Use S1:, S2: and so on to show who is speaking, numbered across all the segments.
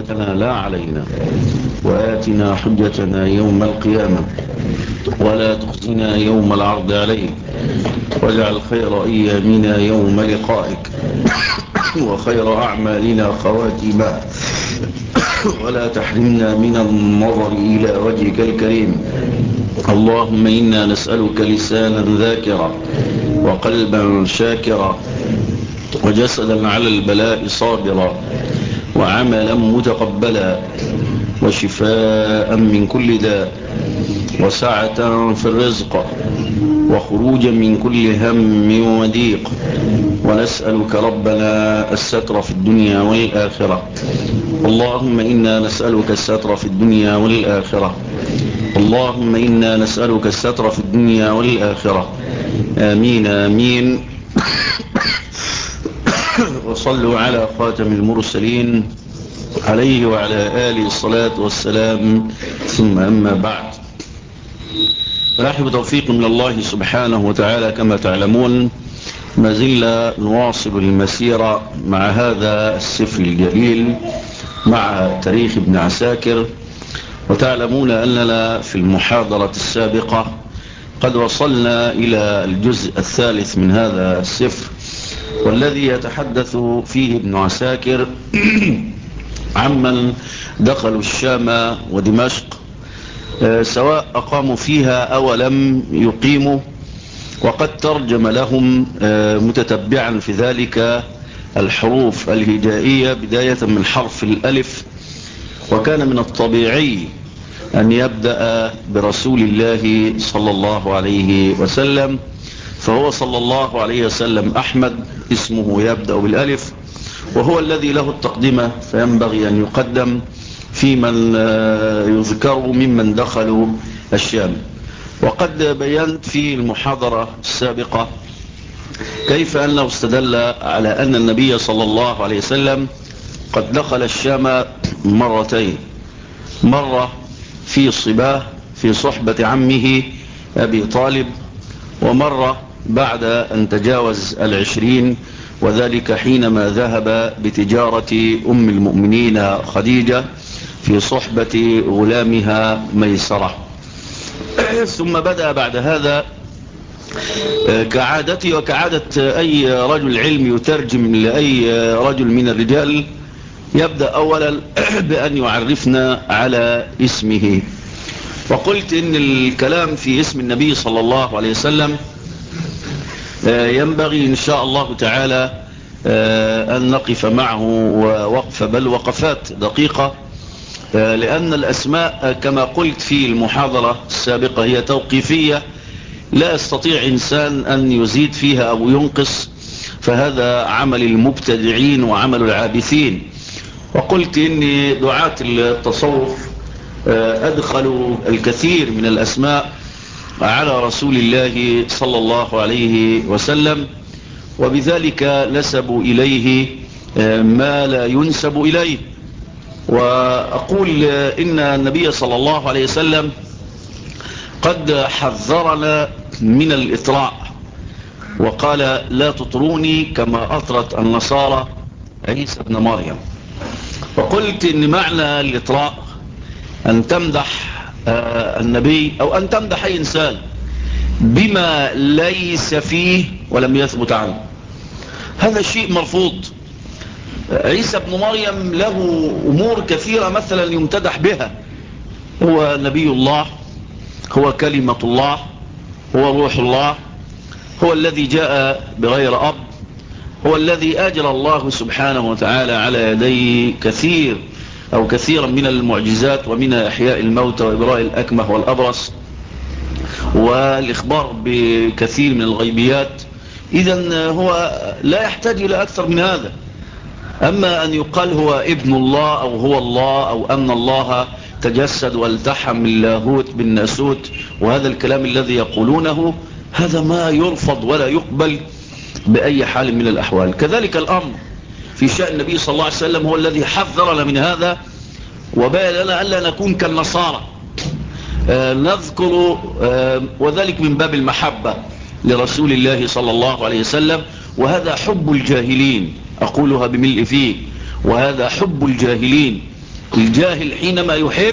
S1: حجتنا لا علينا، وآتنا حجتنا يوم القيامة، ولا تخزنا يوم العرض عليك، واجعل خير أيامنا يوم لقائك، وخير أعمالنا خواتيمها، ولا تحرمنا من النظر إلى وجهك الكريم. اللهم إنا نسألك لسانا ذاكرا، وقلبا شاكرا، وجسدا على البلاء صابرا، وعملا متقبلا، وشفاء من كل داء، وسعة في الرزق، وخروجا من كل هم وضيق. ونسألك ربنا الستر في الدنيا والآخرة. اللهم إنا نسألك الستر في الدنيا والآخرة. اللهم إنا نسألك الستر في الدنيا والآخرة. آمين آمين. وصلوا على خاتم المرسلين عليه وعلى آله الصلاة والسلام، ثم أما بعد. فنحن بتوفيق من الله سبحانه وتعالى كما تعلمون ما زلنا نواصل المسيرة مع هذا السفر الجليل، مع تاريخ ابن عساكر. وتعلمون أننا في المحاضرة السابقة قد وصلنا إلى الجزء الثالث من هذا السفر، والذي يتحدث فيه ابن عساكر عمن دخلوا الشام ودمشق، سواء أقاموا فيها أو لم يقيموا، وقد ترجم لهم متتبعا في ذلك الحروف الهجائية بداية من حرف الألف. وكان من الطبيعي أن يبدأ برسول الله صلى الله عليه وسلم، فهو صلى الله عليه وسلم أحمد، اسمه يبدأ بالألف، وهو الذي له التقدمة، فينبغي أن يقدم في من يذكر ممن دخلوا الشام. وقد بينت في المحاضرة السابقة كيف أنه استدل على أن النبي صلى الله عليه وسلم قد دخل الشام مرتين، مرة في صباه في صحبة عمه أبي طالب، ومرة بعد أن تجاوز 20، وذلك حينما ذهب بتجارة أم المؤمنين خديجة في صحبة غلامها ميسرة. ثم بدأ بعد هذا كعادتي وكعادة أي رجل علم يترجم لأي رجل من الرجال، يبدأ أولا بأن يعرفنا على اسمه. وقلت إن الكلام في اسم النبي صلى الله عليه وسلم ينبغي إن شاء الله تعالى أن نقف معه ووقف بل وقفات دقيقة، لأن الأسماء كما قلت في المحاضرة السابقة هي توقيفية، لا يستطيع إنسان أن يزيد فيها أو ينقص، فهذا عمل المبتدعين وعمل العابثين. وقلت إن دعاة التصوف أدخلوا الكثير من الأسماء على رسول الله صلى الله عليه وسلم، وبذلك نسبوا إليه ما لا ينسب إليه. وأقول إن النبي صلى الله عليه وسلم قد حذرنا من الإطراء، وقال لا تطروني كما أطرت النصارى عيسى ابن مريم. وقلت إن معنى الإطراء أن تمدح النبي أو أن تمدح أي إنسان بما ليس فيه ولم يثبت عنه، هذا شيء مرفوض. عيسى ابن مريم له أمور كثيرة مثلا يمتدح بها، هو نبي الله، هو كلمة الله، هو روح الله، هو الذي جاء بغير أب، هو الذي أجرى الله سبحانه وتعالى على يديه كثيرا من المعجزات، ومن إحياء الموتى وإبراء الأكمه والأبرص والإخبار بكثير من الغيبيات. إذن هو لا يحتاج إلى أكثر من هذا. أما أن يقال هو ابن الله أو هو الله أو أن الله تجسد والتحم اللاهوت بالناسوت، وهذا الكلام الذي يقولونه هذا ما يرفض ولا يقبل بأي حال من الأحوال. كذلك الأمر في شأن النبي صلى الله عليه وسلم، هو الذي حذرنا من هذا وبين لنا ألا نكون كالنصارى نذكر، وذلك من باب المحبة لرسول الله صلى الله عليه وسلم، وهذا حب الجاهلين، أقولها بملء فيه، وهذا حب الجاهلين الجاهل حينما يحب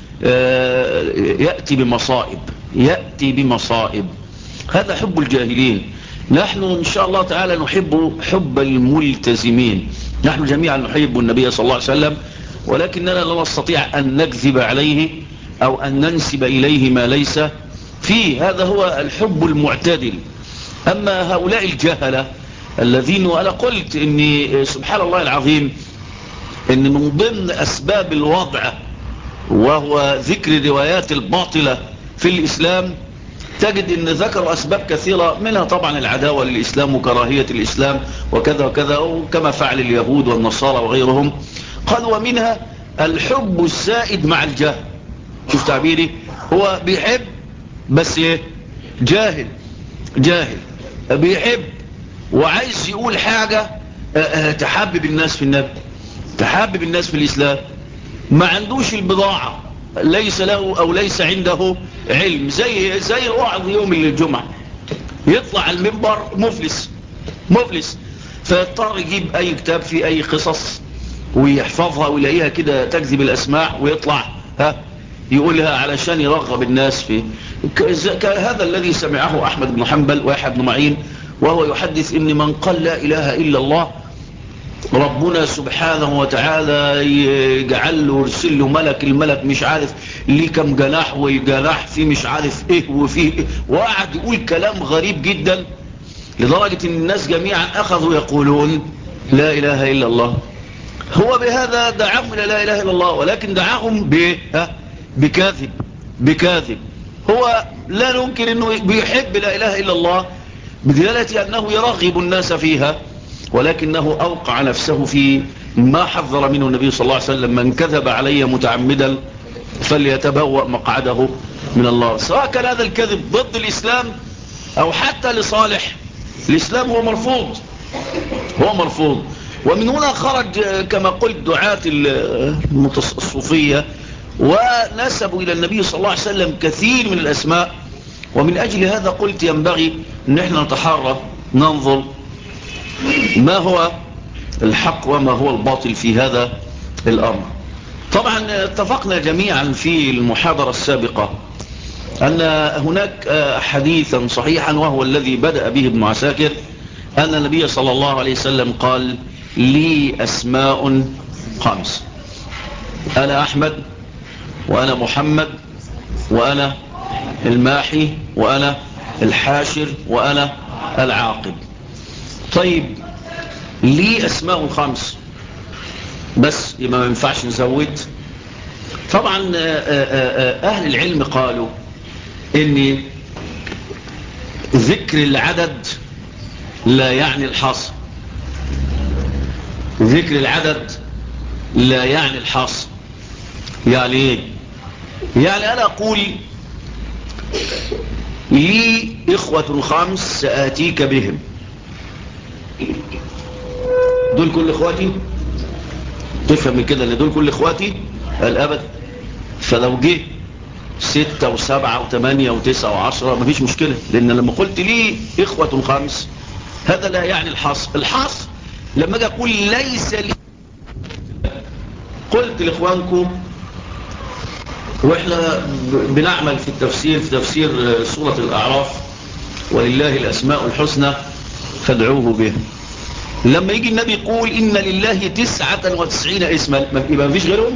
S1: يأتي بمصائب. هذا حب الجاهلين. نحن إن شاء الله تعالى نحب حب الملتزمين. نحن جميعا نحب النبي صلى الله عليه وسلم، ولكننا لا نستطيع أن نكذب عليه أو أن ننسب إليه ما ليس فيه. هذا هو الحب المعتدل. أما هؤلاء الجهلة الذين، وأنا قلت إن سبحان الله العظيم إن من ضمن أسباب الوضع وهو ذكر الروايات الباطلة في الإسلام، تجد أن ذكروا أسباب كثيرة، منها طبعا العداوة للإسلام وكراهية الإسلام وكذا وكذا، وكما فعل اليهود والنصارى وغيرهم. قالوا ومنها الحب الزائد مع الجهل. شوف تعبيري، هو بيحب بس ايه؟ جاهل بيحب وعايز يقول حاجة تحبب الناس في النبي، تحبب الناس في الإسلام، ما عندوش البضاعة، ليس له أو ليس عنده علم. زي الوعظ يوم الجمعة، يطلع المنبر مفلس، فيضطر يجيب أي كتاب فيه أي قصص ويحفظها ويلاقيها كده تكذب الأسماع، ويطلع يقولها علشان يرغب الناس فيه. هذا الذي سمعه أحمد بن حنبل ويحيى بن معين وهو يحدث إن من قال لا إله إلا الله ربنا سبحانه وتعالى يجعل له يرسل له ملك، الملك مش عارف ليه كم جناح وجناح فيه مش عارف ايه وفيه إيه، وقعد يقول كلام غريب جدا لدرجة ان الناس جميعا اخذوا يقولون لا اله الا الله. هو بهذا دعاهم الى لا اله الا الله، ولكن دعاهم بكاذب. هو لا يمكن انه بيحب لا اله الا الله بدلالة انه يرغب الناس فيها، ولكنه أوقع نفسه في ما حذر منه النبي صلى الله عليه وسلم: من كذب علي متعمدا فليتبوأ مقعده من الله. سواء كان هذا الكذب ضد الإسلام أو حتى لصالح الإسلام هو مرفوض. ومن هنا خرج كما قلت دعاة الصوفية ونسبوا إلى النبي صلى الله عليه وسلم كثير من الأسماء. ومن أجل هذا قلت ينبغي أن احنا نتحرى ننظر ما هو الحق وما هو الباطل في هذا الأمر. طبعا اتفقنا جميعا في المحاضرة السابقة أن هناك حديثا صحيحا وهو الذي بدأ به ابن عساكر، أن النبي صلى الله عليه وسلم قال: لي أسماء 5: أنا أحمد، وأنا محمد، وأنا الماحي، وأنا الحاشر، وأنا العاقب. طيب، ليه أسماء 5 بس؟ يبقى ما ينفعش نزود. طبعا أهل العلم قالوا إن ذكر العدد لا يعني الحصر. ذكر العدد لا يعني الحصر. يعني ايه؟ يعني أنا أقول لي إخوة 5 سآتيك بهم، دول كل اخواتي؟ تفهم من كده ان دول كل اخواتي؟ الابد. فلو جه 6 و7 و8 و9 و10 مفيش مشكلة، لان لما قلت لي اخوة 5 هذا لا يعني الحصر. الحصر لما اجي اقول ليس لي، قلت لاخوانكم واحنا بنعمل في التفسير، في تفسير سورة الاعراف: ولله الاسماء الحسنى فادعوه به. لما يجي النبي يقول إن لله 99 اسما، يبقى مفيش غيرهم؟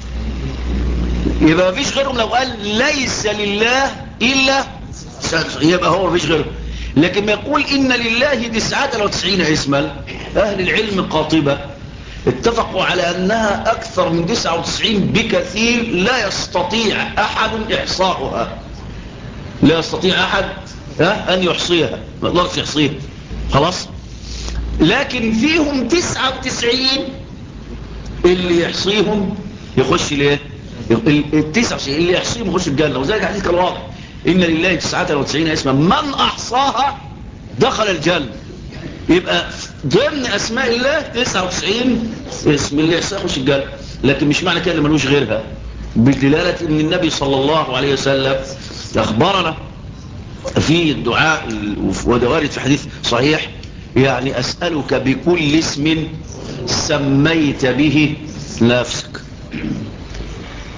S1: يبقى مفيش غيرهم. لو قال ليس لله إلا يبقى هو مفيش غيرهم. لكن ما يقول إن لله 99 اسما، أهل العلم قاطبة اتفقوا على أنها أكثر من 99 بكثير، لا يستطيع أحد إحصاؤها، لا يستطيع أحد أن يحصيها، ما يقدرش يحصيها خلاص. لكن فيهم 99 اللي يحصيهم يخش ليه؟ 99 اللي يحصيهم يخش الجنة. وذلك حديث كان واضح: إن لله 99 اسما من أحصاها دخل الجنة. يبقى ضمن أسماء الله 99 اسم اللي يحصيها يخش الجنة. لكن مش معنى كده ملوش غيرها، بدلالة إن النبي صلى الله عليه وسلم أخبرنا في الدعاء ودوارد في حديث صحيح: يعني أسألك بكل اسم سميت به نفسك.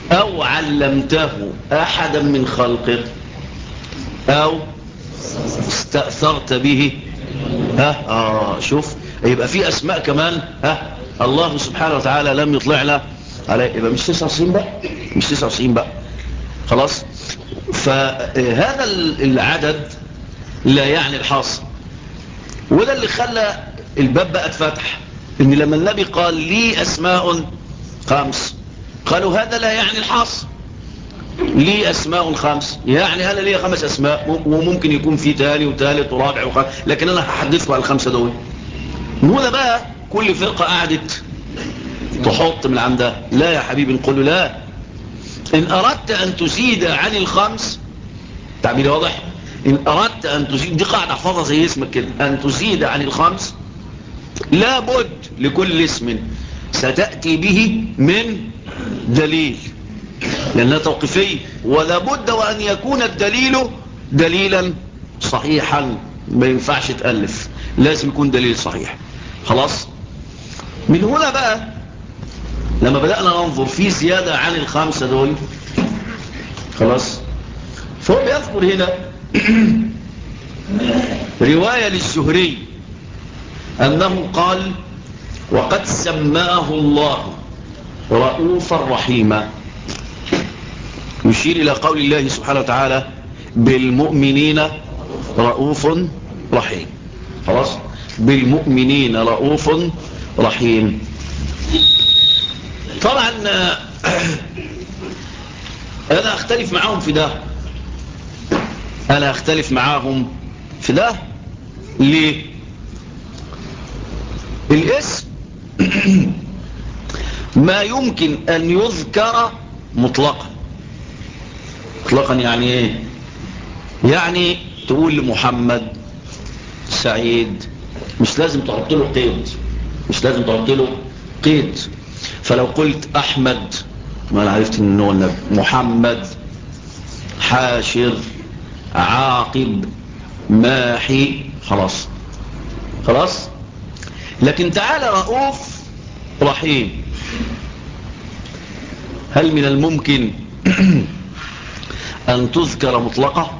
S1: أو علمته أحدا من خلقك أو استأثرت به. شوف، يبقى في أسماء كمان الله سبحانه وتعالى لم يطلعنا عليه، يبقى مش 99 بقى، مش 99 بقى خلاص. فهذا العدد لا يعني الحاصل، وده اللي خلى الباب بقى اتفتح، ان لما النبي قال لي أسماء 5 قالوا هذا لا يعني الحاصل، لي أسماء 5 يعني أنا لي 5 أسماء، وممكن يكون في تالي وتالت ورابع وخامس، لكن أنا هحدثكم على ال5 دول. هنا بقى كل فرقة قعدت تحط من عندها. لا يا حبيبي، نقول له لا، إن أردت أن تزيد عن ال5، تعبيري واضح، إن أردت أن تزيد، دي قاعدة احفظها زي اسمك كده، أن تزيد عن ال5 لابد لكل اسم ستأتي به من دليل، لأنها توقيفية، ولا بد وأن يكون الدليل دليلا صحيحا، ما ينفعش تألف، لازم يكون دليل صحيح. خلاص. من هنا بقى لما بدأنا ننظر في زيادة عن ال5 دول، خلاص، فهو بيذكر هنا رواية للزهري أنه قال وقد سماه الله رؤوفا رحيما، يشير إلى قول الله سبحانه وتعالى بالمؤمنين رؤوف رحيم. خلاص، بالمؤمنين رؤوف رحيم. طبعا أنا أختلف معاهم في ده، أنا أختلف معاهم في ده. ليه؟ الاسم ما يمكن أن يذكر مطلقا. مطلقا يعني ايه؟ يعني تقول لمحمد سعيد، مش لازم تحط له قيد، مش لازم تحط له قيد. فلو قلت احمد، ما انا عرفت ان هو النبي، محمد، حاشر، عاقب، ماحي، خلاص خلاص. لكن تعالى رؤوف رحيم، هل من الممكن أن تذكر مطلقة؟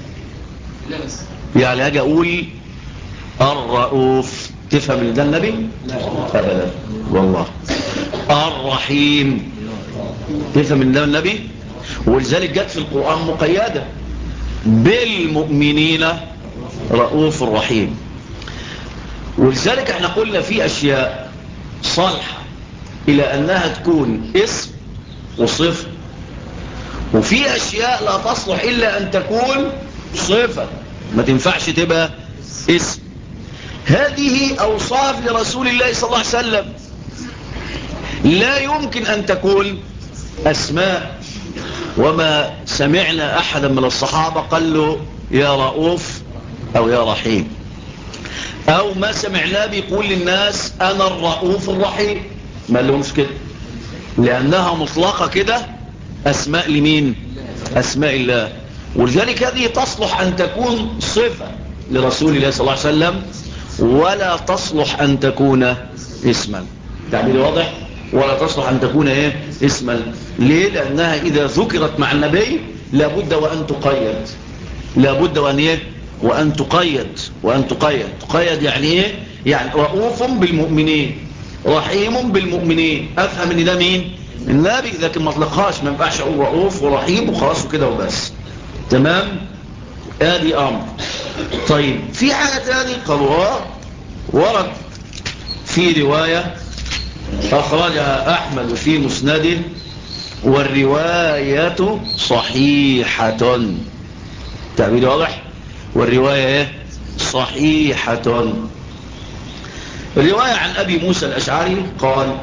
S1: يعني أجي أقول الرؤوف، تفهم ان ده النبي؟ أبدا والله. الرحيم، تفهم ان ده النبي؟ ولذلك جت في القرآن مقيدة بالمؤمنين رؤوف رحيم. ولذلك احنا قلنا في أشياء صالحة إلى أنها تكون اسم وصفة، وفي أشياء لا تصلح إلا أن تكون صفة، ما تنفعش تبقى اسم. هذه أوصاف لرسول الله صلى الله عليه وسلم، لا يمكن أن تكون أسماء. وما سمعنا أحدا من الصحابة قال له يا رؤوف أو يا رحيم، أو ما سمعناه بيقول للناس أنا الرؤوف الرحيم، ما لهمش كده، لأنها مطلقة كده أسماء لمين؟ أسماء الله. ولذلك هذه تصلح أن تكون صفة لرسول الله صلى الله عليه وسلم، ولا تصلح أن تكون اسما. تعبير واضح؟ ولا تصلح أن تكون إيه؟ اسما. ليه؟ لأنها إذا ذكرت مع النبي لابد وأن تقيد، لابد وأن إيه؟ وأن تقيد، وأن تقيد. تقيد يعني إيه؟ يعني رؤوف بالمؤمنين، رحيم بالمؤمنين، أفهم إن ده مين؟ النبي. لكن ما اطلقهاش، ما ينفعش أقول رؤوف ورحيم وخلاص وكده وبس. تمام؟ ادي امر. طيب في حاجة تاني قالوا ورد في رواية اخرجها احمد في مسنده، والرواية صحيحة. تعبير واضح؟ والرواية ايه؟ صحيحة. الرواية عن ابي موسى الاشعري قال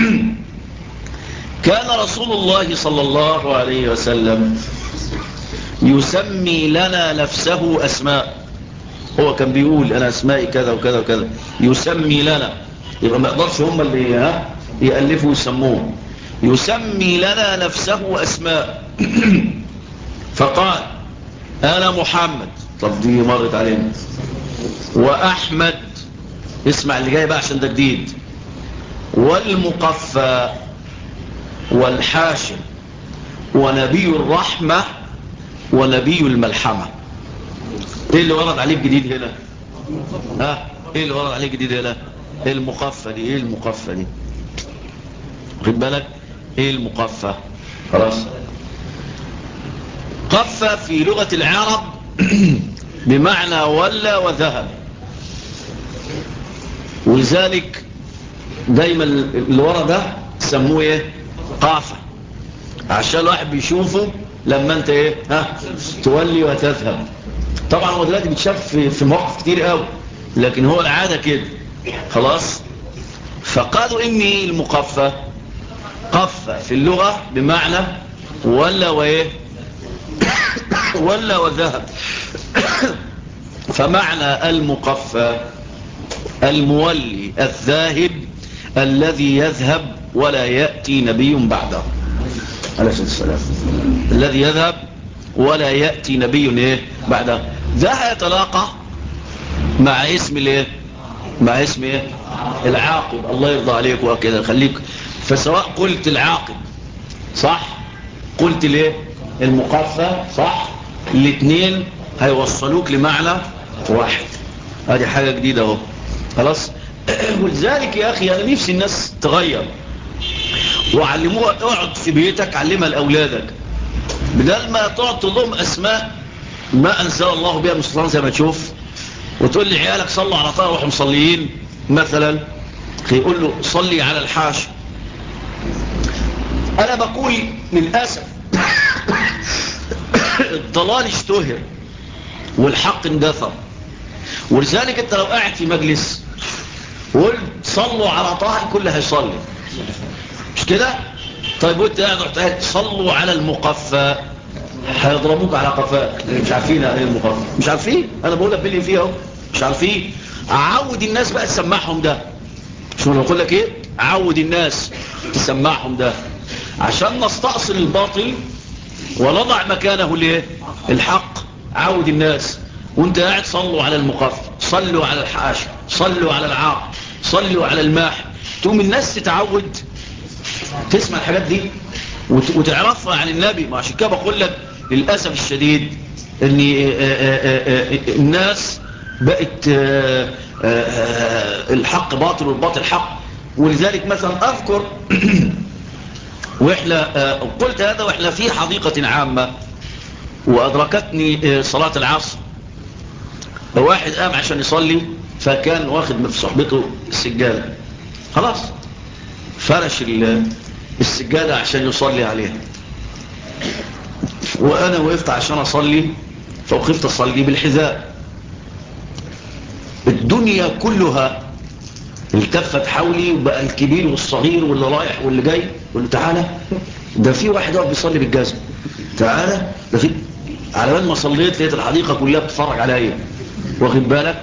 S1: كان رسول الله صلى الله عليه وسلم يسمي لنا نفسه أسماء. هو كان بيقول أنا أسمائي كذا وكذا وكذا، يسمي لنا، يبقى ما يقدرش هم اللي يألفوا ويسموه. يسمي لنا نفسه أسماء فقال أنا محمد، طب دي مرت علينا، وأحمد، اسمع اللي جاي بقى عشان ده جديد، والمقفى، والحاشم، ونبي الرحمة ونبي الملحمة. ايه اللي ورد عليه جديد هنا؟ ايه اللي ورد عليه جديد هنا؟ ايه المقفى دي؟ ايه المقفى دي؟ خد بالك ايه المقفى؟ خلاص. قفى في لغة العرب بمعنى ولى وذهب، ولذلك دايما اللي ورا ده سموه ايه؟ قافة، عشان الواحد بيشوفه لما انت ايه تولي وتذهب. طبعا هو دلوقتي بيتشاف في مواقف كتير قوي، لكن هو العادة كده. خلاص. فقالوا اني المقفى قفى في اللغة بمعنى ولى وايه ولى وذهب. فمعنى المقفى المولي الذاهب الذي يذهب ولا يأتي نبي بعده عليه الصلاة والسلام. الذي يذهب ولا يأتي نبي ايه بعده. ده هيتلاقى مع اسم الايه؟ مع اسم ايه؟ العاقب. الله يرضى عليك وكذا خليك. فسواء قلت العاقب صح، قلت ليه المقفى صح، الاثنين هيوصلوك لمعنى واحد. هذه حاجة جديدة اهو. خلاص. ولذلك يا اخي انا نفسي الناس تغير وعلموها. اقعد في بيتك علمها لاولادك، بدل ما تقعد تضم اسماء ما انزل الله بها من سلطان زي ما تشوف، وتقول لي عيالك صلوا على طه روحوا مصليين مثلا، يقول له صلي على الحاش. انا بقول للاسف الضلال اشتهر والحق اندثر. ولذلك انت لو قاعد في مجلس وقلت صلوا على طه الكل هيصلي، مش كده؟ طيب وانت قاعد رحت قاعد صلوا على المقفى، هيضربوك على قفاك. مش عارفين ايه المقفى؟ مش عارفين؟ انا بقول لك باللي فيه اهو مش عارفين. عود الناس بقى تسمعهم ده. شو انا بقول لك ايه؟ عود الناس تسمعهم ده عشان نستأصل الباطل ونضع مكانه الايه؟ الحق. عود الناس وانت قاعد صلوا على المقفى، صلوا على الحاش، صلوا على العاق، صلوا على الماح. تقوم الناس تتعود تسمع الحاجات دي وتعرفها عن النبي. ما عشان كده بقول لك للأسف الشديد ان الناس بقت الحق باطل والباطل حق. ولذلك مثلا اذكر واحنا قلت هذا واحنا في حديقة عامة وادركتني صلاة العصر. واحد قام عشان يصلي فكان واخد في صحبته السجادة، خلاص فرش السجادة عشان يصلي عليها، وانا وقفت عشان اصلي فوقفت اصلي بالحذاء. الدنيا كلها التفت حولي وبقى الكبير والصغير واللي رايح واللي جاي يقول له تعالى ده في واحد واقف بيصلي بالجزم، تعالى ده في. على بال ما صليت لقيت الحديقة كلها بتتفرج عليا، واخد بالك؟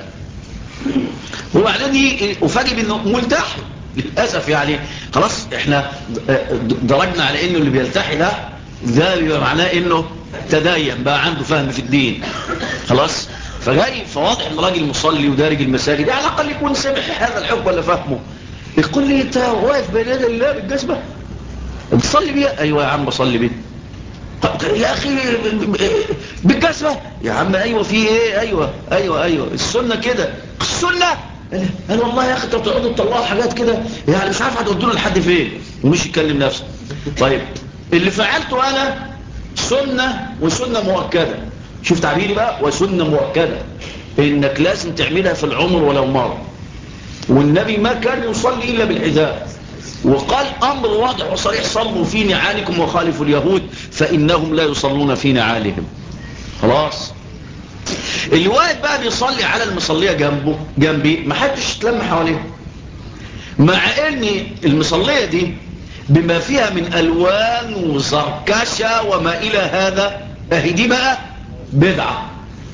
S1: وبعدين افاجئ انه ملتحي للاسف. يعني خلاص احنا درجنا على انه اللي بيلتحي ده بيبقى معناه انه تدين بقى عنده فهم في الدين. خلاص. فجاي فواضح ان راجل مصلي ودارج المساجد على الاقل يكون سمع هذا الحكم ولا فهمه. يقول لي انت واقف بين يدي الله بالجزمه بتصلي بيها؟ ايوه يا عم بصلي بيها. يا اخي بالجزمه يا عم. ايوه في ايه؟ ايوه السنه كده. السنه قال والله يا اخي انتوا بتقعدوا تطلعوا حاجات كده يعني مش عارف هتودونا لحد فين، ومش يتكلم نفسه. طيب اللي فعلته انا سنه وسنه مؤكده. شوف تعبيري بقى، وسنه مؤكده انك لازم تعملها في العمر ولو مره. والنبي ما كان يصلي الا بالحذاء، وقال امر واضح وصريح صلوا في نعالكم وخالفوا اليهود فانهم لا يصلون في نعالهم. خلاص. اللي واحد بقى بيصلي على المصليه جنبي ما حدش يتلم حواليه، مع ان المصليه دي بما فيها من الوان وزركشه وما الى هذا اهي دي بقى بدعه.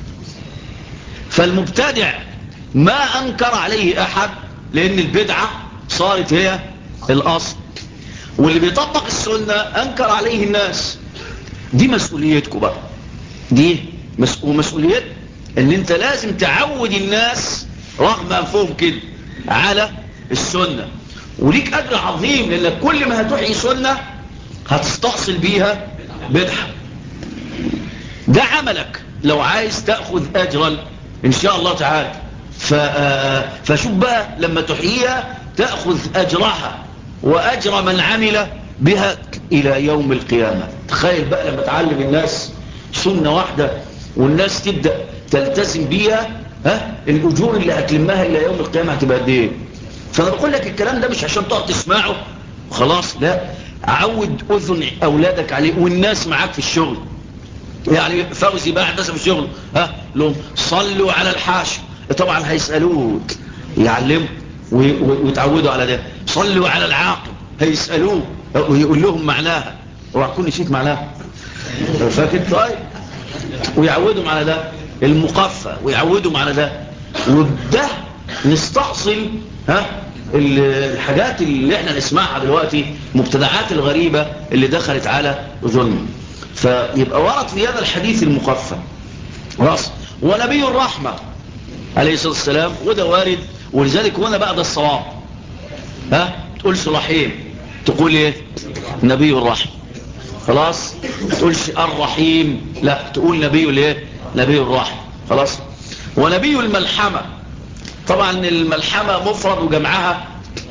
S1: فالمبتدع ما انكر عليه احد لان البدعه صارت هي الاصل، واللي بيطبق السنه انكر عليه الناس. دي مسؤوليتكم بقى، دي مسؤوليت ان انت لازم تعود الناس رغم انفهم كده على السنه. وليك اجر عظيم لانك كل ما هتحيي سنه هتستأصل بيها بدعة. ده عملك لو عايز تأخذ أجرا إن شاء الله تعالى. فشوف بقى لما تحييها تأخذ أجرها وأجر من عمل بها إلى يوم القيامة. تخيل بقى لما تعلم الناس سنة واحدة والناس تبدأ تلتزم بيها، الأجور اللي هتلمها إلى يوم القيامة هتبقى قد إيه. فأنا بقول لك الكلام ده مش عشان تقعد تسمعه خلاص، لا، عود أذن أولادك عليه والناس معاك في الشغل. يعني فوزي بقى هندسه في الشغل، لهم صلوا على الحاشا، طبعا هيسألوك يعلموا ويتعودوا على ده. صلوا على العاقل هيسألوه ويقول لهم معناها، وأكون نسيت معناها فاكر طيب، ويعودوا على ده. المقفى ويعودوا على ده، وبده نستحصل الحاجات اللي احنا نسمعها دلوقتي، مبتدعات الغريبة اللي دخلت على ظلم. فيبقى ورد في هذا الحديث المقفى خلاص، ونبي الرحمة عليه الصلاة والسلام، وده وارد. ولذلك هنا بعد الصواب تقولش رحيم، تقول ايه؟ نبي الرحمة. خلاص، تقولش الرحيم، لا، تقول نبي الايه؟ نبي الرحمة. خلاص. ونبي الملحمة، طبعا الملحمة مفرد وجمعها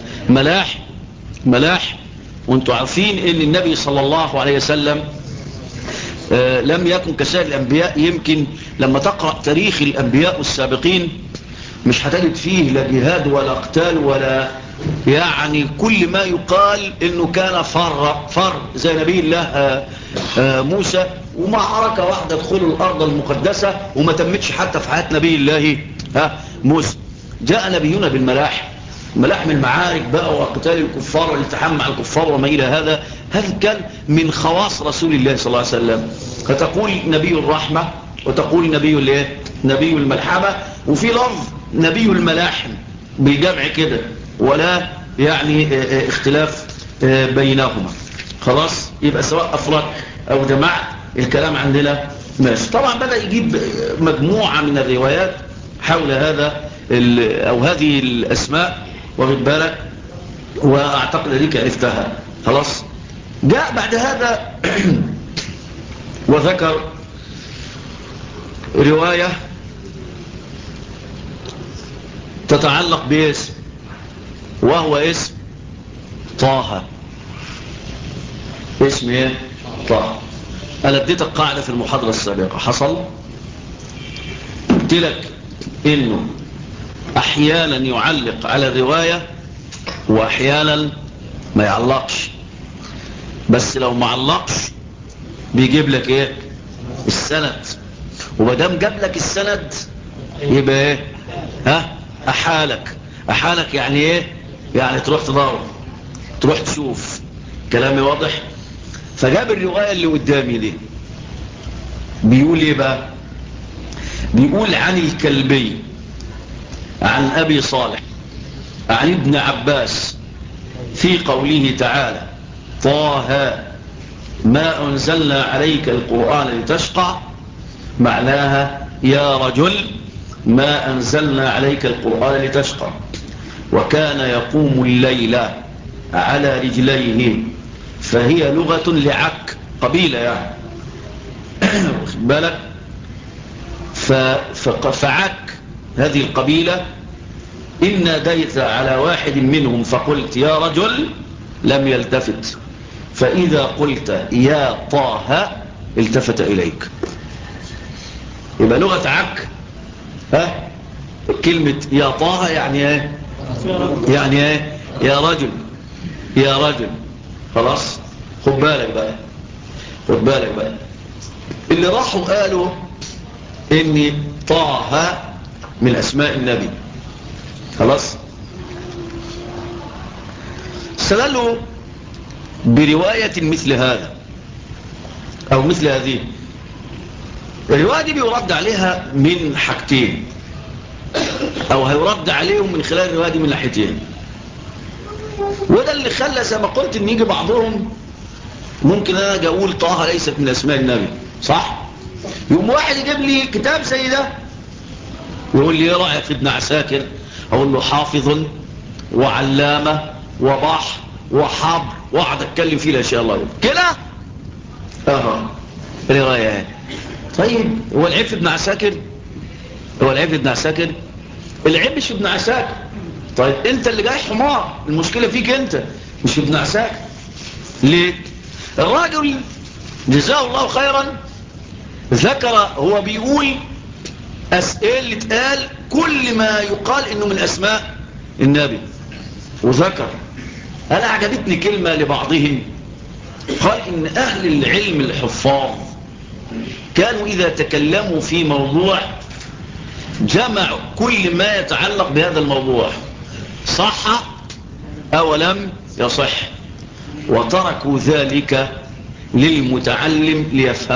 S1: ملاح. وانتوا عارفين ان النبي صلى الله عليه وسلم لم يكن كسائر الأنبياء. يمكن لما تقرأ تاريخ الأنبياء السابقين مش هتجد فيه لا جهاد ولا قتال ولا يعني كل ما يقال انه كان فر زي نبي الله موسى، ومعركة واحدة دخلوا الأرض المقدسة وما تمتش حتى في حياة نبي الله موسى. جاء نبينا بالملاحم، ملاحم المعارك بقى وقتال الكفار والالتحام مع الكفار وما إلى هذا. هذا كان من خواص رسول الله صلى الله عليه وسلم. فتقول نبي الرحمة وتقول نبي الملحمة، وفي لفظ نبي الملاحم بالجمع كده، ولا يعني اختلاف بينهما. خلاص، يبقى سواء أفراد أو جماعة الكلام عندنا ماشي. طبعا بدأ يجيب مجموعة من الروايات حول هذا أو هذه الأسماء، واخد بالك، وأعتقد ذلك عرفتها. خلاص. جاء بعد هذا وذكر رواية تتعلق باسم، وهو اسم طه. اسم ايه؟ طه. انا اديتك قاعدة في المحاضرة السابقة، حصل قلت لك انه احيانا يعلق على الرواية واحيانا ما يعلقش، بس لو ما علقش بيجيب لك ايه؟ السند. ومادام جاب لك السند يبقى ايه؟ احالك يعني ايه؟ يعني تروح تدور، تروح تشوف. كلامي واضح؟ فجاب الرواية اللي قدامي دي بيقول ايه بقى؟ بيقول عن الكلبي عن ابي صالح عن ابن عباس في قوله تعالى طه ما أنزلنا عليك القرآن لتشقى، معناها يا رجل ما أنزلنا عليك القرآن لتشقى. وكان يقوم الليل على رجليه، فهي لغة لعك، قبيلة يعني واخد بالك. فعك هذه القبيلة إن ناديت على واحد منهم فقلت يا رجل لم يلتفت، فإذا قلت يا طه التفت إليك. يبقى لغة عك كلمة يا طه يعني ايه؟ يعني ايه؟ يا رجل، يا رجل. خلاص. خد بالك بقى اللي راحوا قالوا ان طه من اسماء النبي. خلاص. استدلوا برواية مثل هذا او مثل هذه. الرواية دي بيرد عليها من حاجتين، او هيرد عليهم من خلال الرواية دي من ناحيتين. وده اللي خلى زي ما قلت ان يجي بعضهم ممكن انا اجي اقول طه ليست من اسماء النبي، صح؟ يوم واحد يجيب لي كتاب زي ده يقول لي ايه رايك في ابن عساكر؟ اقول له حافظ وعلامه وبحر وحبر، واقعد اتكلم فيه لا شاء الله كده. اللي رأيه يعني. طيب هو العيب في ابن عساكر؟ هو العيب في ابن عساكر؟ العيب مش في ابن عساكر. طيب انت اللي جاي حمار، المشكلة فيك انت مش في ابن عساكر. ليه؟ الراجل جزاه الله خيرا ذكر، هو بيقول اللي اتقال كل ما يقال انه من اسماء النبي، وذكر انا عجبتني كلمة لبعضهم قال ان اهل العلم الحفاظ كانوا اذا تكلموا في موضوع جمعوا كل ما يتعلق بهذا الموضوع، صح او لم يصح، وتركوا ذلك للمتعلم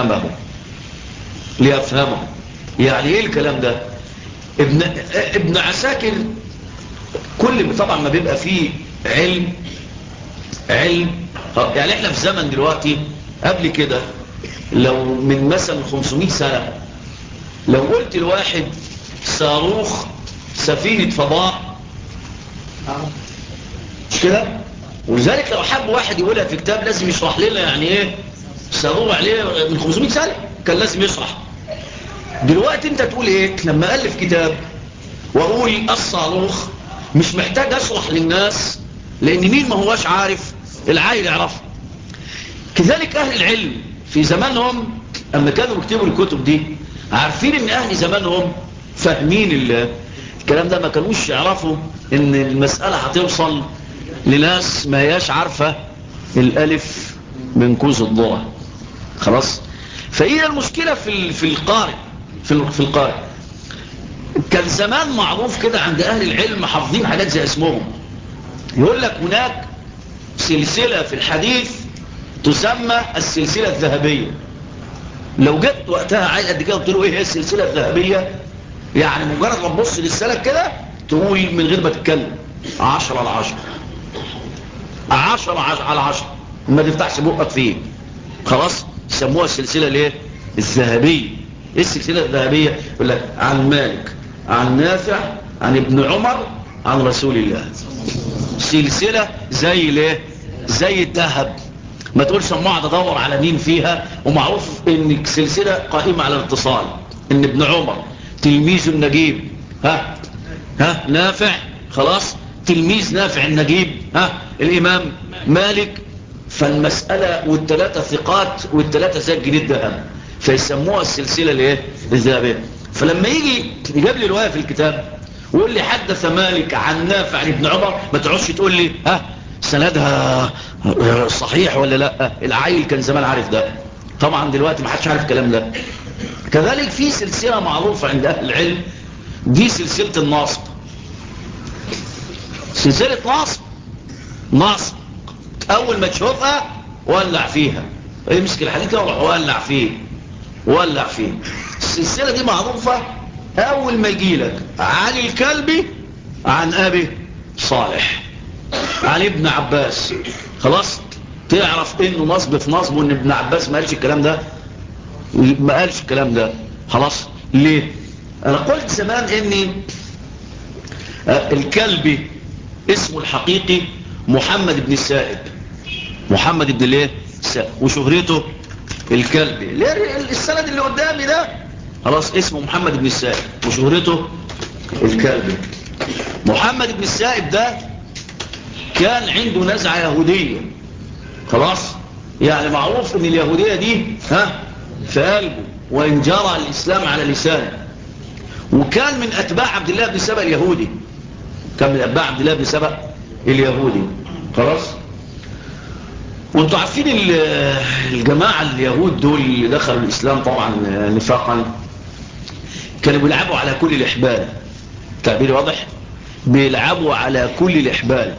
S1: ليفهمه. يعني ايه الكلام ده؟ ابن عساكر كل طبعا ما بيبقى فيه علم يعني احنا في زمن دلوقتي، قبل كده لو من مثلا 500 سنة لو قلت لواحد صاروخ سفينة فضاء مش كده، ولذلك لو حب واحد يقولها في كتاب لازم يشرح لنا يعني ايه صاروخ عليه من 500 سنة كان لازم يشرح. دلوقتي انت تقول ايه لما ألف كتاب واقول الصاروخ مش محتاج اشرح للناس، لان مين ما هواش عارف العايل يعرفه. كذلك اهل العلم في زمانهم اما كانوا يكتبوا الكتب دي عارفين ان اهل زمانهم فاهمين الكلام ده، ما كانوش يعرفوا ان المسألة هتوصل لناس ما هياش عارفة الالف من كوز الضوء. خلاص. فهي المشكلة في القارئ في القارئ. كان زمان معروف كده عند اهل العلم حافظين حاجات زي اسمهم، يقول لك هناك سلسلة في الحديث تسمى السلسلة الذهبية. لو جت وقتها عايز قد كده قلت له ايه هي السلسلة الذهبية، يعني مجرد ما تبص للسلك كده تقول من غير ما تتكلم 10 على 10 10 على 10 ما تفتحش بقك فيه. خلاص. سموها السلسلة ليه الذهبية. ايه السلسلة الذهبية؟ يقول لك عن مالك عن نافع عن ابن عمر عن رسول الله. سلسلة زي ليه زي الذهب، ما تقولش اما اقعد ادور على مين فيها، ومعروف ان سلسلة قائمة على الاتصال، ان ابن عمر تلميذ النجيب نافع، خلاص تلميذ نافع النجيب الامام مالك، فالمسألة والثلاثة ثقات والثلاثة زي الجنيه ذهب، فيسموها السلسلة الايه الذهبية. فلما يجي يجيب لي رواية في الكتاب ويقول لي حدث مالك عن نافع عن ابن عمر، ما تقعدش تقول لي سندها صحيح ولا لا، العيل كان زمان عارف ده. طبعا دلوقتي ما حدش عارف الكلام ده. كذلك في سلسلة معروفة عند اهل العلم، دي سلسلة النصب. سلسلة نصب اول ما تشوفها ولع فيها، امسك الحديث وروح ولع فيه. السلسلة دي معروفة، اول ما يجي لك علي الكلبي عن ابي صالح عن ابن عباس، خلاص تعرف انه نصب في نصب، وان ابن عباس ما قالش الكلام ده. خلاص. ليه؟ انا قلت زمان اني الكلبي اسمه الحقيقي محمد بن السائب، محمد بن الايه السائب، وشهرته الكلبي. السند اللي قدامي ده خلاص اسمه محمد بن السائب وشهرته الكلبي. محمد بن السائب ده كان عنده نزعة يهودية، خلاص، يعني معروف ان اليهودية دي في قلبه، وان جرى الاسلام على لسانه، وكان من اتباع عبد الله بن سبأ اليهودي، كان من اتباع عبد الله بن سبأ اليهودي. خلاص. وانتوا عارفين الجماعة اليهود دول اللي دخلوا الاسلام طبعا نفاقا كانوا بيلعبوا على كل الاحبال، تعبير واضح، بيلعبوا على كل الاحبال.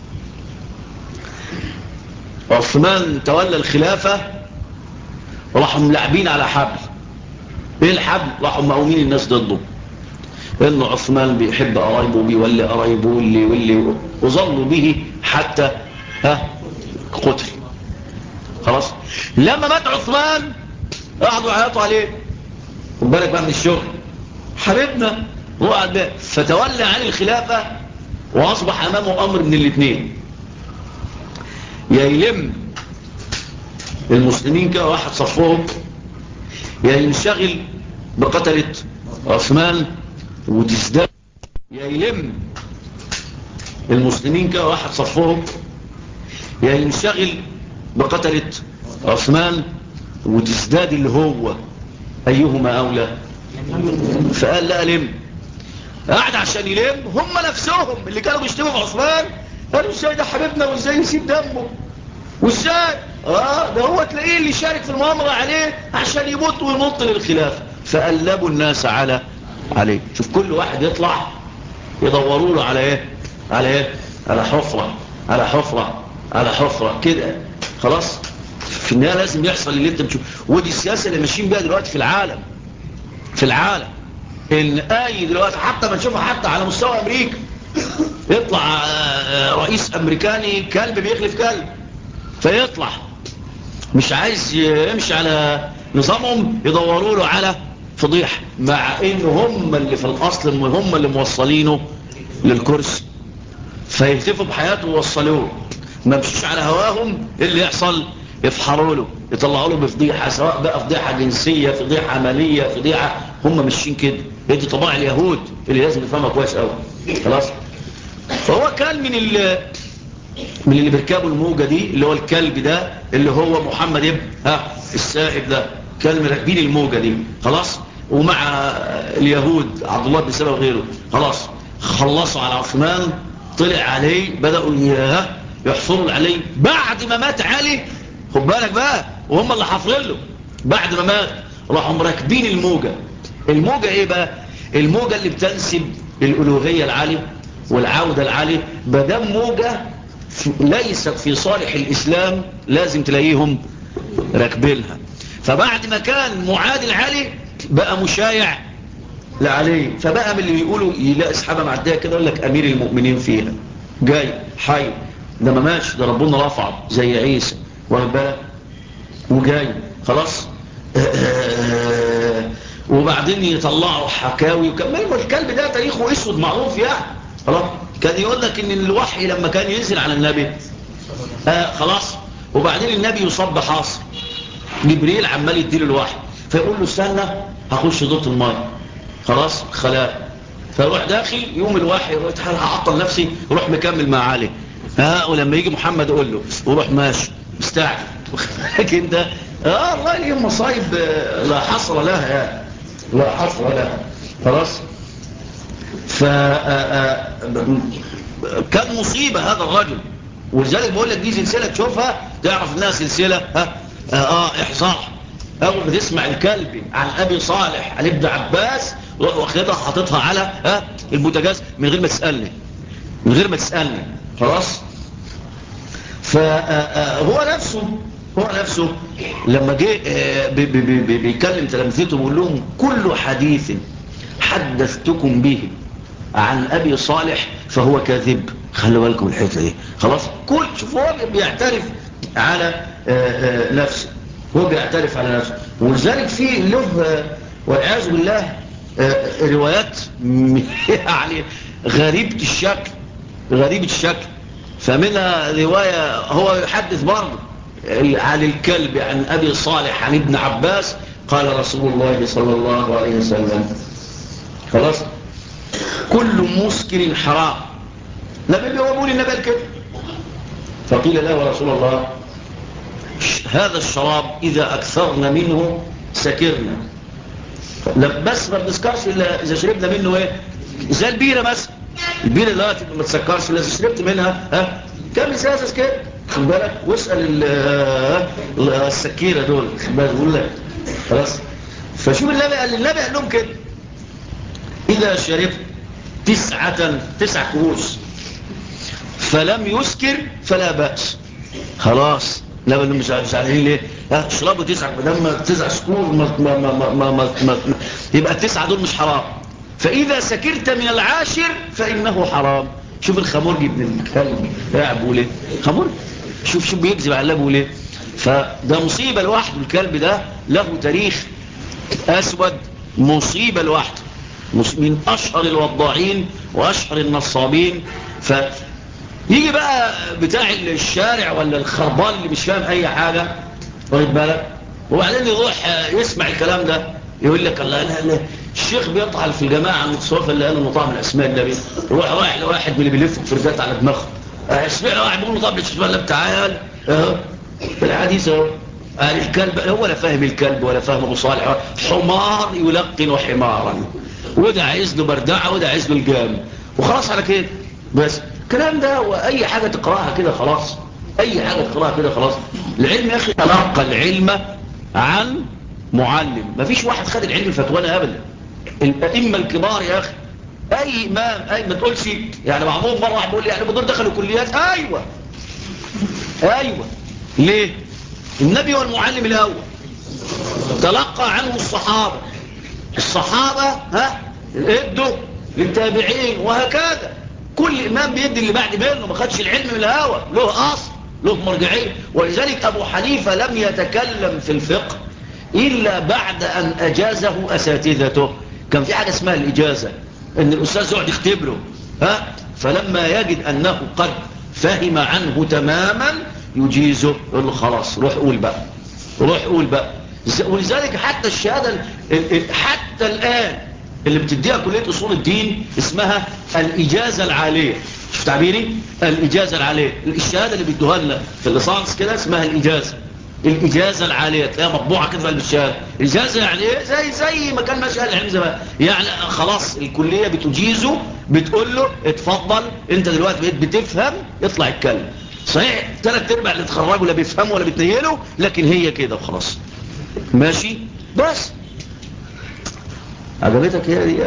S1: عثمان تولى الخلافة وراحوا ملاعبين على حبل. ايه الحبل؟ راحوا مقومين الناس ضده، انه عثمان بيحب قرايبه وبيولي قرايبه واللي وظلوا به حتى قتل. خلاص. لما مات عثمان قعدوا يعيطوا عليه، خد بالك بقى من الشغل، حبيبنا وقعد بقى، فتولى عن الخلافة واصبح امامه امر من الاثنين، يا يلم المسلمين كده واحد صفهم يا ينشغل بقتلة عثمان وتزداد، يا يلم المسلمين كده واحد صفهم يا ينشغل بقتلة عثمان وتزداد اللي هو أيهما أولى. فقال لا ألم، قاعد عشان يلم. هم نفسهم اللي كانوا بيشتموا في عثمان قالوا ازاي ده حبيبنا وازاي يسيب دمه وازاي ده هو تلاقيه اللي شارك في المؤامرة عليه عشان يموت وينط للخلافة. فقلبوا الناس عليه. شوف كل واحد يطلع يدوروا له على ايه، على حفرة كده. خلاص في النهاية لازم يحصل اللي انت بتشوف. ودي السياسة اللي ماشيين بيها دلوقتي في العالم ان اي دلوقتي حتى ما نشوفها حتى على مستوى امريكا، يطلع رئيس امريكاني كلب بيخلف كلب، فيطلع مش عايز يمشي على نظامهم، يدوروا له على فضيحة، مع ان هم اللي في الاصل هم اللي موصلينه للكرسي، فيهتفوا بحياته ووصلوه. ما مشيش على هواهم اللي يحصل يفحروا له، يطلعوا له بفضيحة، سواء بقى فضيحة جنسية، فضيحة عملية، فضيحة. هم ماشيين كده. دي طباع اليهود اللي لازم نفهمها كويس قوي. خلاص. فهو كان من اللي بيركبوا الموجة دي، اللي هو الكلب ده اللي هو محمد ابن السائب ده، كان راكبين الموجة دي. خلاص. ومع اليهود عبد الله بن سبأ وغيره، خلاص خلصوا على عثمان، طلع عليه، بدأوا يحفروا عليه بعد ما مات علي. خد بالك بقى، وهم اللي حافرين له بعد ما مات، راحوا مركبين الموجة ايه بقى؟ الموجة اللي بتنسب الألوهية العالي والعودة العالي. بدم موجة ليست في صالح الإسلام لازم تلاقيهم راكبينها. فبعد ما كان معادي العالي بقى مشايع لعلي، فبقى من اللي بيقولوا يلاقي اصحابه معديه كده يقول لك امير المؤمنين فيها جاي حي، ده ما ماشي، ده ربنا رفعه زي عيسى واخد بالك وجاي. خلاص. وبعدين يطلعوا حكاوي وكملوا. الكلب ده تاريخه اسود معروف يعني. خلاص. كان يقول لك ان الوحي لما كان ينزل على النبي خلاص، وبعدين النبي يصاب بحاصر، جبريل عمال يديله الوحي، فيقول له استنى هخش ضغط الماء. خلاص خلاء، فيروح داخل يوم الوحي، يروح هعطل نفسي، يروح مكمل مع علي. ولما يجي محمد يقول له وروح ماشي مستعجل. لكن ده الله ليه مصايب لا حصر لها يعني، لا حصر لها. خلاص. ف كان مصيبة هذا الرجل. ولذلك بقول لك دي سلسلة تشوفها تعرف انها سلسلة احصاء. اول ما تسمع الكلب عن ابي صالح عن ابن عباس، روح واخدها حاططها على البوتاجاز من غير ما تسألني. خلاص. فهو نفسه لما جه بيكلم تلامذته بيقول لهم كل حديث حدثتكم به عن ابي صالح فهو كاذب. خلوا بالكم الحته دي. خلاص. شوفوا هو بيعترف على نفسه، ولذلك في له والعياذ بالله روايات يعني غريبة الشكل. فمنها رواية هو يحدث برضه عن الكلب عن أبي صالح عن ابن عباس قال رسول الله صلى الله عليه وسلم خلاص كل مسكر حرام. لما بيقول النبي كده، فقيل له رسول الله هذا الشراب إذا أكثرنا منه سكرنا. بس ما بنسكرش إلا إذا شربنا منه إيه؟ زي البيرة مثلا. البيرة اللي ما تسكرش إلا إذا شربت منها كم إزازة كده. خد بالك واسأل السكيرة دول. خد بالك بقول لك. خلاص. فشوف النبي قال لهم كده إذا شربت 9 كؤوس فلم يسكر فلا بأس. خلاص. لا بل مش عارفين ليه اشربوا 9 بدل 9 سكور ما يبقى 9 دول مش حرام. فإذا سكرت من العاشر فإنه حرام. شوف الخمرجي ابن الكلب يعبوا ليه خمر. شوف بيكذب على الله ليه. فده مصيبة لوحده. الكلب ده له تاريخ أسود، مصيبة لوحده، من أشهر الوضاعين وأشهر النصابين. يجي بقى بتاع الشارع ولا الخربان اللي مش فاهم أي حاجة واخد بالك؟ وبعدين يروح يسمع الكلام ده يقول لك الله لا الشيخ بيطعن في الجماعه المتصوفه اللي قالوا مطعم الاسماء النبي، يروح رايح لواحد من اللي بيلف فرجات على دماغه، اسمع واحد بيقول مطعم الاسماء الله تعالى اهو الحديث اهو. الكلب هو لا فاهم الكلب ولا فاهم ابو صالح، حمار يلقن حمارا، وده عايز له بردعه وده عايز له الجام وخلاص على كده. بس الكلام ده واي حاجه تقراها كده خلاص، اي حاجه تقراها كده خلاص. العلم يا اخي تلقى العلم عن معلم، مفيش واحد خد العلم الفتوانة ابدا. الائمه الكبار يا اخي، اي امام اي ما تقولش يعني معمول مره واحد بيقول لي يعني بدول دخلوا كليات، ايوه ليه؟ النبي هو المعلم الاول، تلقى عنه الصحابه ادوا للتابعين وهكذا. كل امام بيدي اللي بعد منه، ما خدش العلم من الهوى، له اصل له مرجعيه. ولذلك ابو حنيفه لم يتكلم في الفقه الا بعد ان اجازه اساتذته. كان في حاجه اسمها الاجازه، ان الاستاذ يقعد يختبره فلما يجد انه قد فهم عنه تماما يجيزه، يقول له خلاص روح قول بقى. ولذلك حتى الشهاده حتى الان اللي بتديها كليه اصول الدين اسمها الاجازه العاليه. شوف تعبيري، الاجازه العاليه، الشهاده اللي بيدوها لنا في الليسانس كده اسمها الاجازه العاليه، تلاقيها مطبوعه كده بالشهاده. الاجازه يعني ايه؟ زي ما كان ماشي العلم زمان، يعني خلاص الكليه بتجيزه، بتقول له اتفضل انت دلوقتي بقيت بتفهم اطلع اتكلم. صحيح 3/4 اللي اتخرجوا لا بيفهموا ولا بيتنيلوا، لكن هي كده وخلاص ماشي. بس عجبتك هي دي؟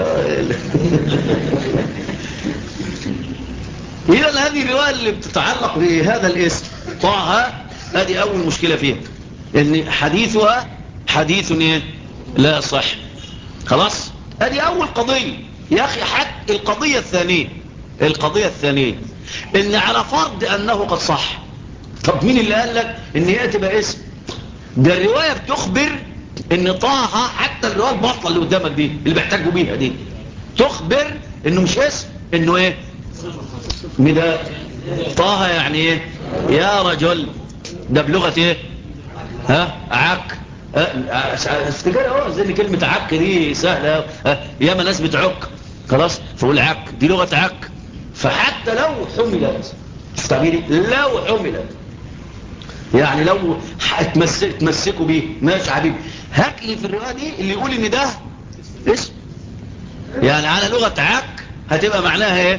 S1: إذن هذه الرواية اللي بتتعلق بهذا الاسم طه، هذه أول مشكلة فيها، إن حديثها حديث إيه؟ لا صح. خلاص هذه أول قضية يا أخي. حتى القضية الثانية إن على فرض أنه قد صح، طب مين اللي قال لك إن يأتي باسم؟ ده الرواية بتخبر إن طه، حتى الرواية البطلة اللي قدامك دي اللي بيحتاجوا بيها دي، تخبر إنه مش اسم، إنه إيه؟ ده طه يعني ايه؟ يا رجل. ده بلغة ايه؟ عك. افتكر زي كلمة عك دي سهلة، ياما ناس بتعك خلاص، فقول عك دي لغة عك. فحتى لو حملت، شوف تعبيري، لو حملت يعني لو تمسكوا بيه ماشي حبيبي، هات لي في الرواية دي اللي يقول ان ده اسم. يعني على لغة عك هتبقى معناها ايه؟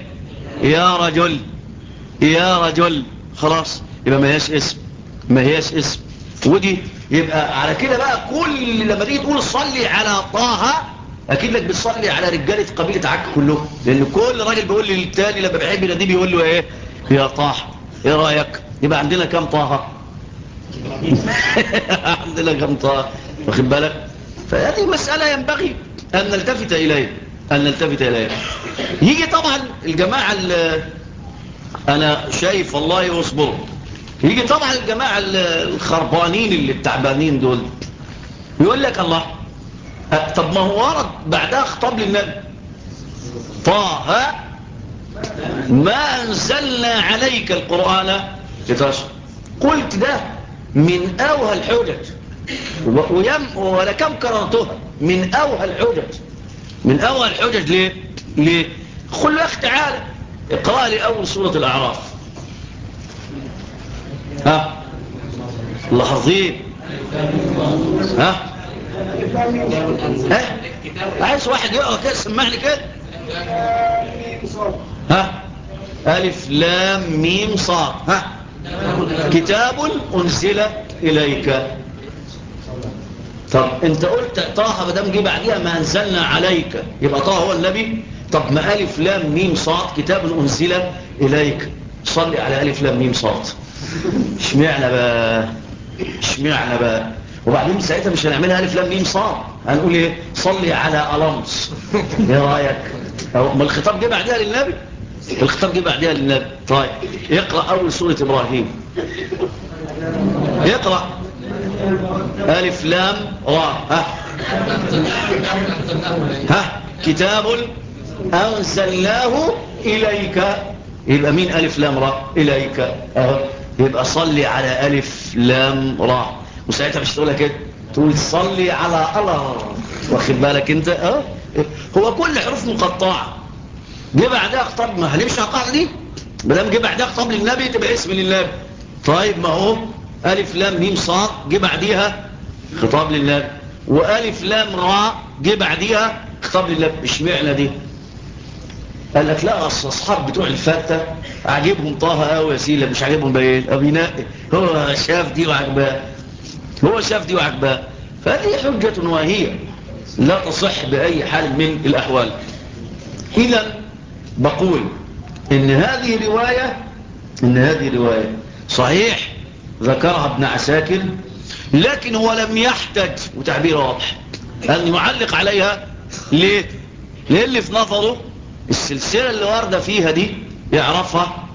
S1: يا رجل خلاص، يبقى ما هياش اسم. ودي يبقى على كده بقى كل لما تيجي تقول صلي على طه، اكيد لك بتصلي على رجاله قبيله عك كلهم، لان كل راجل بيقول للتاني لما بيحب يناديه بيقول له ايه؟ يا طه. ايه رايك؟ يبقى عندنا كام طه؟ عندنا كام طه؟ واخد بالك؟ فهذه مساله ينبغي ان نلتفت اليها. يجي طبعا الجماعه انا شايف والله يصبروا، يجي طبعا الجماعة الخربانين اللي التعبانين دول يقول لك الله، طب ما هو ورد بعدها خطاب للنبي طه ما أنزلنا عليك القرآن لتشقى. قلت ده من أوهى الحجج، ولكم كررتها من أوهى الحجج. ليه؟ قل له أخي تعالى اقرأ لي أول سورة الأعراف. لحظين. عايز واحد يقرأ كده سمعني كده. ألف لام ميم صاد. كتاب أنزل إليك. طب انت قلت طه بدام جه بعديها ما أنزلنا عليك، يبقى طه هو النبي. طب ما ألف لام ميم صاد كتاب أنزل إليك، صلي على ألف لام ميم صاد. اشمعنى بقى؟ وبعدين ساعتها مش هنعملها ألف لام ميم صاد، هنقول ايه؟ صلي على ألمس. ايه رأيك؟ ما الخطاب جه بعدها للنبي. طيب اقرأ أول سورة إبراهيم. اقرأ ألف لام را. كتاب أنزلناه إليك. يبقى مين ألف لام را؟ إليك. يبقى صلي على ألف لام را. وساعتها مش تقولها كده، تقول صلي على الله، واخد بالك انت؟ هو كل حروف مقطعه جه بعدها خطاب، ما هنمشي على القاعده دي، ما دام جه بعدها خطاب للنبي تبقى اسم للنبي. طيب ما هو الف لام ميم صاد جه بعديها خطاب للنبي، والف لام راء جه بعديها خطاب للنبي. اشمعنى دي؟ قال لك لا، اصل اصحاب بتوع الفته عاجبهم طه قوي يا سيدي، مش عاجبهم باين ابيناء، هو شاف دي وعجباه، هو شاف دي وعجباه. فهذه حجه واهيه لا تصح باي حال من الاحوال. اذا بقول ان هذه روايه صحيح ذكرها ابن عساكر، لكن هو لم يحتج، وتعبير واضح، أن يعلق عليها. ليه؟ لأن في نظره السلسلة اللي واردة فيها دي يعرفها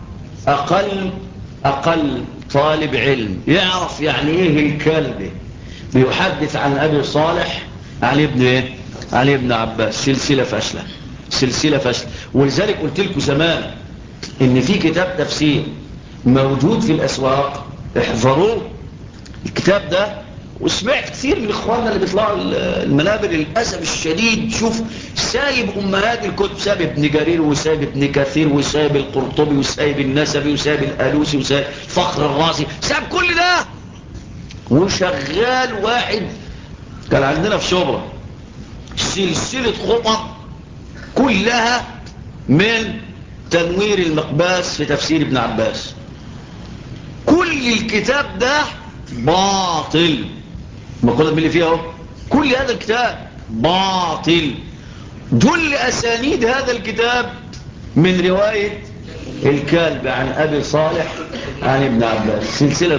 S1: أقل طالب علم، يعرف يعني إيه الكلب بيحدث عن أبي صالح عن ابن إيه؟ عن ابن عباس. سلسلة فاشلة. ولذلك قلت لكم زمان إن في كتاب تفسير موجود في الأسواق، احذروه الكتاب ده. وسمعت كثير من اخواننا اللي بيطلعوا المنابر للاسف الشديد، شوف سايب امهات الكتب، سايب ابن جرير وسايب ابن كثير وسايب القرطبي وسايب النسبي وسايب الالوسي وسايب فخر الرازي، سايب كل ده وشغال واحد. كان عندنا في شبرا سلسله خطب كلها من تنوير المقباس في تفسير ابن عباس. كل الكتاب ده باطل، مقولة من اللي فيها اهو، كل هذا الكتاب باطل. جل أسانيد هذا الكتاب من رواية الكلب عن أبي صالح عن ابن عباس. سلسلة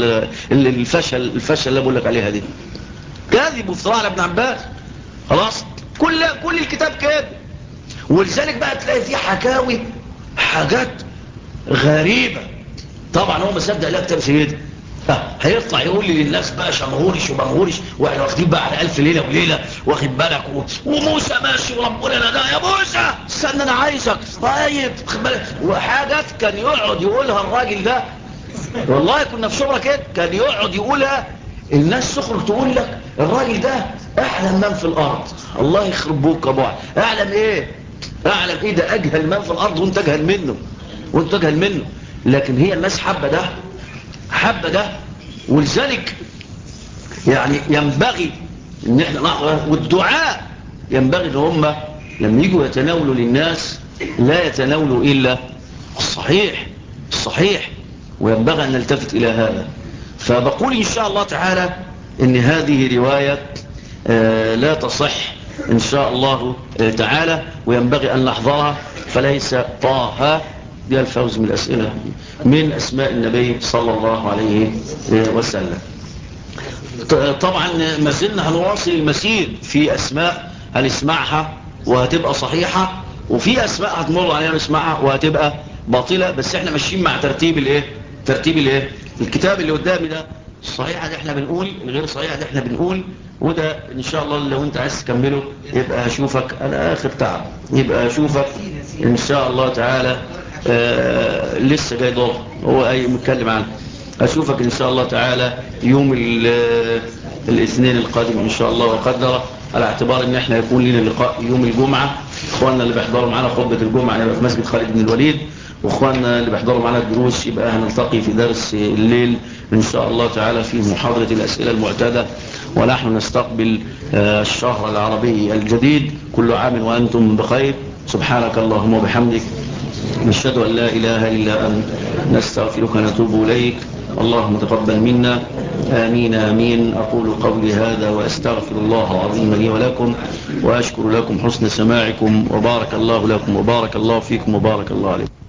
S1: الفشل اللي بقول لك عليها دي كاذب وافتراء على ابن عباس. خلاص كل الكتاب كده. ولذلك بقى تلاقي فيه حكاوي حاجات غريبة. طبعا هو مصدق لا كتاب سيده، هيطلع يقول لي للناس بقى شمهورش وبمهورش، واحنا واخدين بقى على 1000 ليله وليله، واخد بالك وموسى ماشي وربنا ده يا موسى استنى انا عايزك، طيب واخد بالك. وحاجات كان يقعد يقولها الراجل ده، والله كنا في شبرا كده، كان يقعد يقولها الناس تخرج تقول لك الراجل ده اعلم من في الارض. الله يخرب بوك يا ابو اعلم ايه؟ اعلم ايه؟ ده اجهل من في الارض وانت اجهل منه. لكن هي الناس حابه ده. ولذلك يعني ينبغي ان احنا والدعاء ينبغي ان هم لما يجوا يتناولوا للناس لا يتناولوا الا الصحيح، وينبغي ان نلتفت الى هذا. فبقول ان شاء الله تعالى ان هذه رواية لا تصح ان شاء الله تعالى، وينبغي ان نحضرها. فليس طه دي الفوز من الأسئلة من أسماء النبي صلى الله عليه وسلم. طبعا ما زلنا هنواصل المسير في أسماء هنسمعها وهتبقى صحيحة، وفي أسماء هتمر عليها نسمعها وهتبقى باطلة. بس احنا ماشيين مع ترتيب الايه الكتاب اللي قدامي ده. الصحيحة دي احنا بنقول، الغير صحيحة دي احنا بنقول. وده ان شاء الله لو انت عايز تكمله يبقى اشوفك، انا اخر تعب، يبقى اشوفك ان شاء الله تعالى. لسه جاي دور هو اي متكلم عنه. اشوفك ان شاء الله تعالى يوم الاثنين القادم ان شاء الله وقدره، على اعتبار ان احنا يكون لنا لقاء يوم الجمعة. اخواننا اللي بيحضروا معنا خطبة الجمعة يبقى في مسجد خالد بن الوليد، واخواننا اللي بيحضروا معنا الدروس يبقى هنلتقي في درس الليل ان شاء الله تعالى في محاضرة الاسئلة المعتادة. ونحن نستقبل الشهر العربي الجديد. كل عام وانتم بخير. سبحانك اللهم وبحمدك، نشهد أن لا إله إلا أنت، نستغفرك ونتوب إليك. اللهم تقبل منا، آمين آمين. أقول قولي هذا وأستغفر الله العظيم لي ولكم، وأشكر لكم حسن سماعكم، وبارك الله لكم وبارك الله فيكم وبارك الله عليكم.